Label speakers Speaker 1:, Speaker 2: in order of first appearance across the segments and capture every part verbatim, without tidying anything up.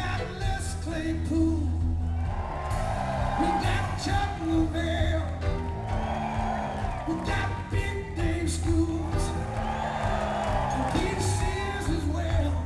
Speaker 1: got Les Claypool. We got Chuck Lavelle. We got Big Dave Schools. And Peter Sears as well.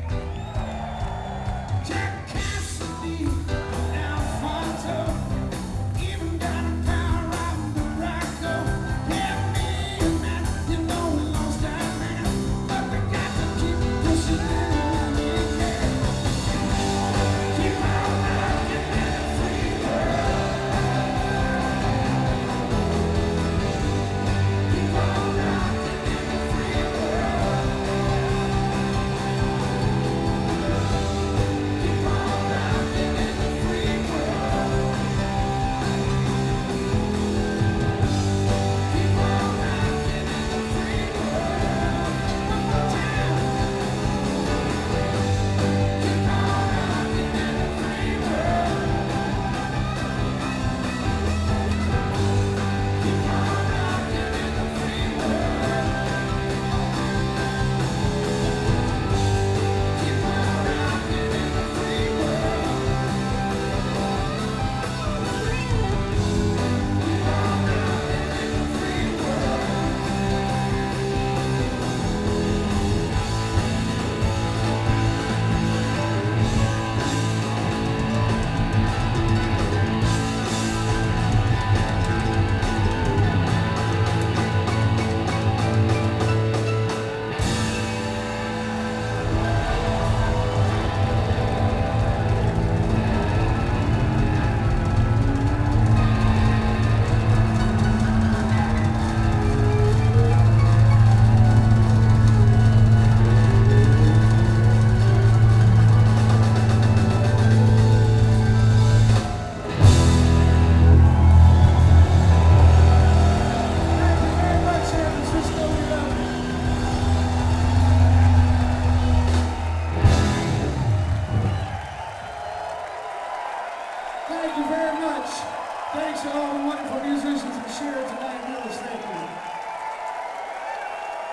Speaker 1: Jack Cassidy, Alfonso. Even got a power out the Rocco. Yeah, me and Matt, you know we lost our man. But we got to keep pushing it when we can. Keep on rocking in the free world. Keep on rocking in the free world. Keep on rocking in the free world. Keep on rocking in the free world. One more time. Keep on rocking in the free world. Keep on rocking in the free world. Keep on rocking in the free world. Keep on rocking in the free world. Thank you very much, San Francisco. We love you. Thank you very much. Thanks to all the wonderful musicians who shared tonight with us. Thank you.